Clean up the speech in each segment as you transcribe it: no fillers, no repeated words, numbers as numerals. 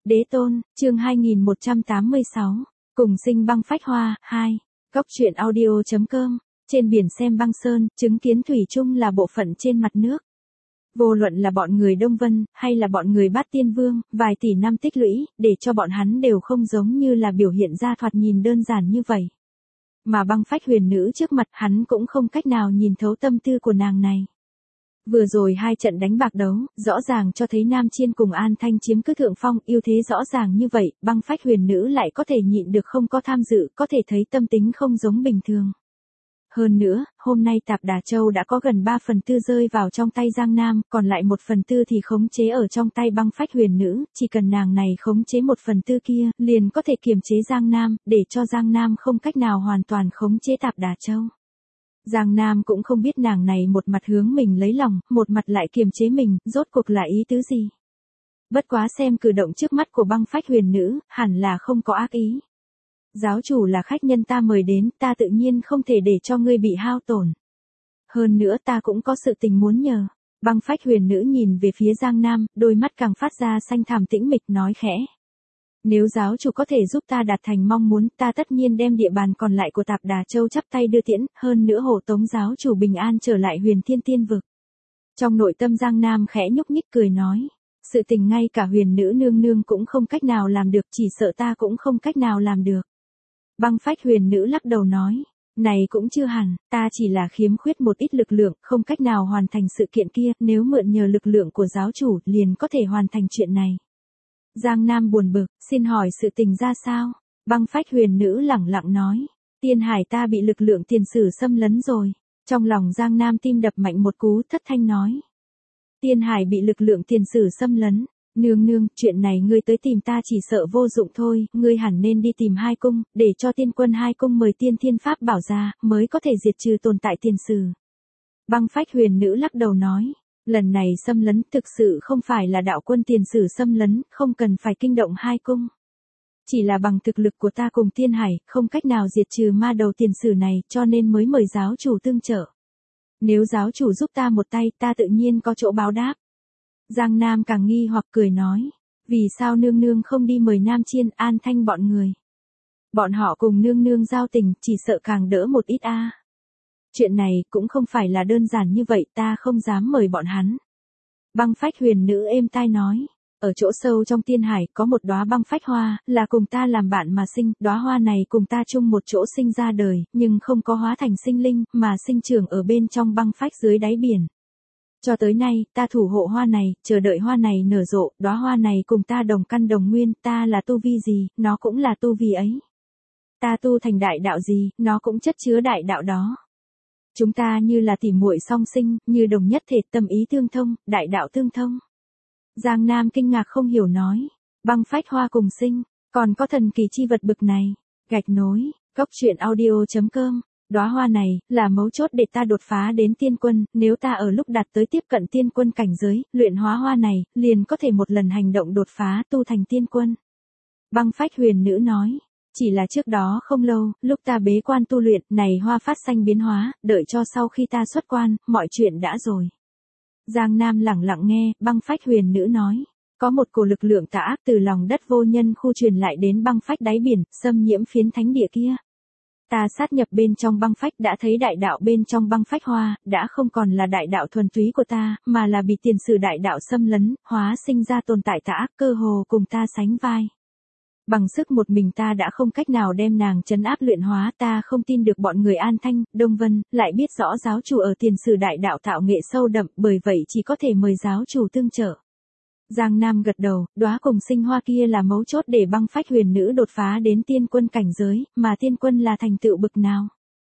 Đế tôn, chương 2186, cùng sinh băng phách hoa, 2. Góc truyện audio.com, trên biển xem băng sơn, chứng kiến thủy chung là bộ phận trên mặt nước. Vô luận là bọn người Đông Vân, hay là bọn người Bát Tiên Vương, vài tỷ năm tích lũy, để cho bọn hắn đều không giống như là biểu hiện ra thoạt nhìn đơn giản như vậy. Mà băng phách huyền nữ trước mặt hắn cũng không cách nào nhìn thấu tâm tư của nàng này. Vừa rồi hai trận đánh bạc đấu, rõ ràng cho thấy Nam Chiên cùng An Thanh chiếm cứ thượng phong, ưu thế rõ ràng như vậy, băng phách huyền nữ lại có thể nhịn được không có tham dự, có thể thấy tâm tính không giống bình thường. Hơn nữa, hôm nay Tạp Đà Châu đã có gần 3/4 rơi vào trong tay Giang Nam, còn lại 1/4 thì khống chế ở trong tay băng phách huyền nữ, chỉ cần nàng này khống chế 1/4 kia, liền có thể kiềm chế Giang Nam, để cho Giang Nam không cách nào hoàn toàn khống chế Tạp Đà Châu. Giang Nam cũng không biết nàng này một mặt hướng mình lấy lòng, một mặt lại kiềm chế mình, rốt cuộc là ý tứ gì. Bất quá xem cử động trước mắt của băng phách huyền nữ, hẳn là không có ác ý. Giáo chủ là khách nhân ta mời đến, ta tự nhiên không thể để cho ngươi bị hao tổn. Hơn nữa ta cũng có sự tình muốn nhờ. Băng phách huyền nữ nhìn về phía Giang Nam, đôi mắt càng phát ra xanh thẳm tĩnh mịch nói khẽ. Nếu giáo chủ có thể giúp ta đạt thành mong muốn, ta tất nhiên đem địa bàn còn lại của Tạp Đà Châu chắp tay đưa tiễn, hơn nữa hộ tống giáo chủ bình an trở lại Huyền Thiên Tiên Vực. Trong nội tâm Giang Nam khẽ nhúc nhích cười nói, sự tình ngay cả huyền nữ nương nương cũng không cách nào làm được, chỉ sợ ta cũng không cách nào làm được. Băng phách huyền nữ lắc đầu nói, này cũng chưa hẳn, ta chỉ là khiếm khuyết một ít lực lượng, không cách nào hoàn thành sự kiện kia, nếu mượn nhờ lực lượng của giáo chủ, liền có thể hoàn thành chuyện này. Giang Nam buồn bực, xin hỏi sự tình ra sao? Băng phách huyền nữ lẳng lặng nói, Tiên Hải ta bị lực lượng tiền sử xâm lấn rồi. Trong lòng Giang Nam tim đập mạnh một cú, thất thanh nói. Tiên Hải bị lực lượng tiền sử xâm lấn. Nương nương, chuyện này ngươi tới tìm ta chỉ sợ vô dụng thôi, ngươi hẳn nên đi tìm hai cung, để cho tiên quân hai cung mời tiên thiên pháp bảo ra, mới có thể diệt trừ tồn tại tiền sử. Băng phách huyền nữ lắc đầu nói. Lần này xâm lấn thực sự không phải là đạo quân tiền sử xâm lấn, không cần phải kinh động hai cung. Chỉ là bằng thực lực của ta cùng Tiên Hải, không cách nào diệt trừ ma đầu tiền sử này, cho nên mới mời giáo chủ tương trợ. Nếu giáo chủ giúp ta một tay, ta tự nhiên có chỗ báo đáp. Giang Nam càng nghi hoặc cười nói, vì sao nương nương không đi mời Nam Chiên, An Thanh bọn người. Bọn họ cùng nương nương giao tình, chỉ sợ càng đỡ một ít a. Chuyện này cũng không phải là đơn giản như vậy, ta không dám mời bọn hắn. Băng phách huyền nữ êm tai nói, ở chỗ sâu trong Tiên Hải có một đóa băng phách hoa, là cùng ta làm bạn mà sinh, đóa hoa này cùng ta chung một chỗ sinh ra đời, nhưng không có hóa thành sinh linh, mà sinh trưởng ở bên trong băng phách dưới đáy biển. Cho tới nay, ta thủ hộ hoa này, chờ đợi hoa này nở rộ, đóa hoa này cùng ta đồng căn đồng nguyên, ta là tu vi gì, nó cũng là tu vi ấy. Ta tu thành đại đạo gì, nó cũng chất chứa đại đạo đó. Chúng ta như là tỉ muội song sinh, như đồng nhất thể, tâm ý tương thông, đại đạo tương thông. Giang Nam kinh ngạc không hiểu nói, băng phách hoa cùng sinh, còn có thần kỳ chi vật bực này. Gạch nối, góc truyện audio.com, đóa hoa này, là mấu chốt để ta đột phá đến tiên quân, nếu ta ở lúc đạt tới tiếp cận tiên quân cảnh giới, luyện hóa hoa này, liền có thể một lần hành động đột phá tu thành tiên quân. Băng phách huyền nữ nói. Chỉ là trước đó không lâu, lúc ta bế quan tu luyện, này hoa phát sanh biến hóa, đợi cho sau khi ta xuất quan, mọi chuyện đã rồi. Giang Nam lẳng lặng nghe, băng phách huyền nữ nói. Có một cổ lực lượng tà ác từ lòng đất vô nhân khu truyền lại đến băng phách đáy biển, xâm nhiễm phiến thánh địa kia. Ta sát nhập bên trong băng phách đã thấy đại đạo bên trong băng phách hoa, đã không còn là đại đạo thuần túy của ta, mà là bị tiền sử đại đạo xâm lấn, hóa sinh ra tồn tại tà ác cơ hồ cùng ta sánh vai. Bằng sức một mình ta đã không cách nào đem nàng trấn áp luyện hóa, ta không tin được bọn người An Thanh, Đông Vân, lại biết rõ giáo chủ ở tiền sử đại đạo tạo nghệ sâu đậm, bởi vậy chỉ có thể mời giáo chủ tương trợ. Giang Nam gật đầu, đóa cùng sinh hoa kia là mấu chốt để băng phách huyền nữ đột phá đến tiên quân cảnh giới, mà tiên quân là thành tựu bực nào.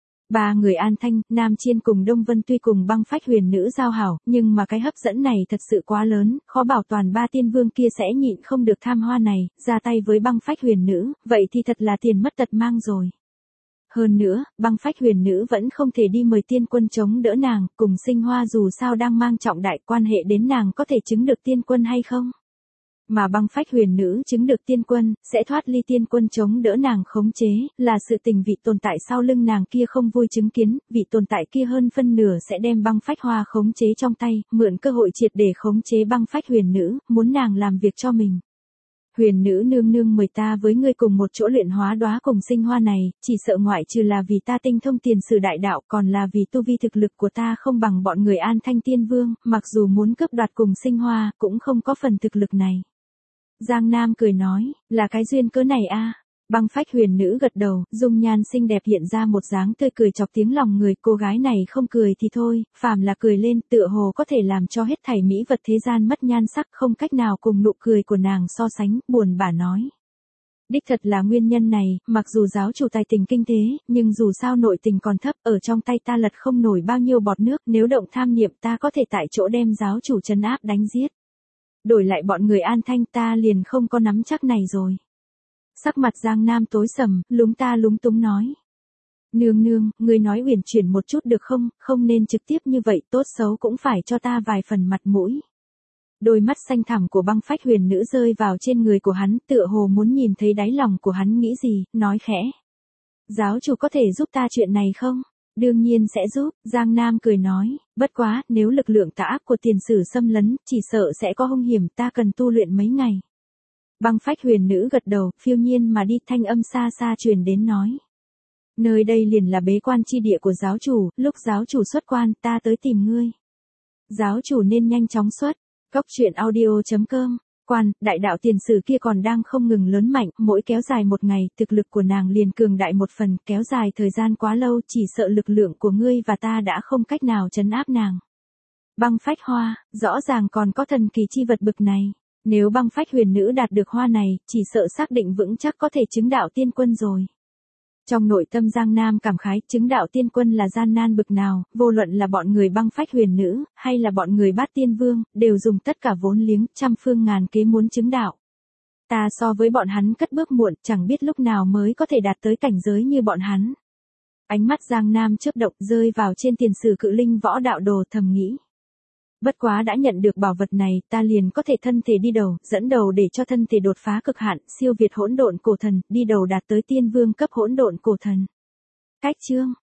Ba người An Thanh, Nam Chiên cùng Đông Vân tuy cùng băng phách huyền nữ giao hảo, nhưng mà cái hấp dẫn này thật sự quá lớn, khó bảo toàn ba tiên vương kia sẽ nhịn không được tham hoa này, ra tay với băng phách huyền nữ, vậy thì thật là tiền mất tật mang rồi. Hơn nữa, băng phách huyền nữ vẫn không thể đi mời tiên quân chống đỡ nàng, cùng sinh hoa dù sao đang mang trọng đại quan hệ đến nàng có thể chứng được tiên quân hay không. Mà băng phách huyền nữ chứng được tiên quân, sẽ thoát ly tiên quân chống đỡ nàng khống chế, là sự tình vị tồn tại sau lưng nàng kia không vui chứng kiến, vị tồn tại kia hơn phân nửa sẽ đem băng phách hoa khống chế trong tay, mượn cơ hội triệt để khống chế băng phách huyền nữ, muốn nàng làm việc cho mình. Huyền nữ nương nương mời ta với ngươi cùng một chỗ luyện hóa đóa cùng sinh hoa này, chỉ sợ ngoại trừ là vì ta tinh thông tiền sử đại đạo còn là vì tu vi thực lực của ta không bằng bọn người An Thanh Tiên Vương, mặc dù muốn cướp đoạt cùng sinh hoa, cũng không có phần thực lực này. Giang Nam cười nói, là cái duyên cớ này a. Băng phách huyền nữ gật đầu, dung nhan xinh đẹp hiện ra một dáng tươi cười chọc tiếng lòng người, cô gái này không cười thì thôi, phàm là cười lên tựa hồ có thể làm cho hết thảy mỹ vật thế gian mất nhan sắc, không cách nào cùng nụ cười của nàng so sánh, buồn bã nói. Đích thật là nguyên nhân này, mặc dù giáo chủ tài tình kinh thế, nhưng dù sao nội tình còn thấp, ở trong tay ta lật không nổi bao nhiêu bọt nước, nếu động tham niệm ta có thể tại chỗ đem giáo chủ trấn áp đánh giết. Đổi lại bọn người An Thanh ta liền không có nắm chắc này rồi. Sắc mặt Giang Nam tối sầm, lúng ta lúng túng nói. Nương nương, người nói uyển chuyển một chút được không, không nên trực tiếp như vậy, tốt xấu cũng phải cho ta vài phần mặt mũi. Đôi mắt xanh thẳm của băng phách huyền nữ rơi vào trên người của hắn, tựa hồ muốn nhìn thấy đáy lòng của hắn nghĩ gì, nói khẽ. Giáo chủ có thể giúp ta chuyện này không? Đương nhiên sẽ giúp, Giang Nam cười nói, bất quá, nếu lực lượng tà ác của tiền sử xâm lấn, chỉ sợ sẽ có hung hiểm, ta cần tu luyện mấy ngày. Băng phách huyền nữ gật đầu, phiêu nhiên mà đi, thanh âm xa xa truyền đến nói. Nơi đây liền là bế quan chi địa của giáo chủ, lúc giáo chủ xuất quan, ta tới tìm ngươi. Giáo chủ nên nhanh chóng xuất, Cốc truyện audio.com, quan, đại đạo tiền sử kia còn đang không ngừng lớn mạnh, mỗi kéo dài một ngày, thực lực của nàng liền cường đại một phần, kéo dài thời gian quá lâu, chỉ sợ lực lượng của ngươi và ta đã không cách nào trấn áp nàng. Băng phách hoa, rõ ràng còn có thần kỳ chi vật bực này. Nếu băng phách huyền nữ đạt được hoa này, chỉ sợ xác định vững chắc có thể chứng đạo tiên quân rồi. Trong nội tâm Giang Nam cảm khái, chứng đạo tiên quân là gian nan bực nào, vô luận là bọn người băng phách huyền nữ, hay là bọn người bát tiên vương, đều dùng tất cả vốn liếng, trăm phương ngàn kế muốn chứng đạo. Ta so với bọn hắn cất bước muộn, chẳng biết lúc nào mới có thể đạt tới cảnh giới như bọn hắn. Ánh mắt Giang Nam chớp động rơi vào trên tiền sử cự linh võ đạo đồ, thầm nghĩ. Bất quá đã nhận được bảo vật này, ta liền có thể thân thể đi đầu, dẫn đầu để cho thân thể đột phá cực hạn, siêu việt hỗn độn cổ thần, đi đầu đạt tới tiên vương cấp hỗn độn cổ thần. Cách chương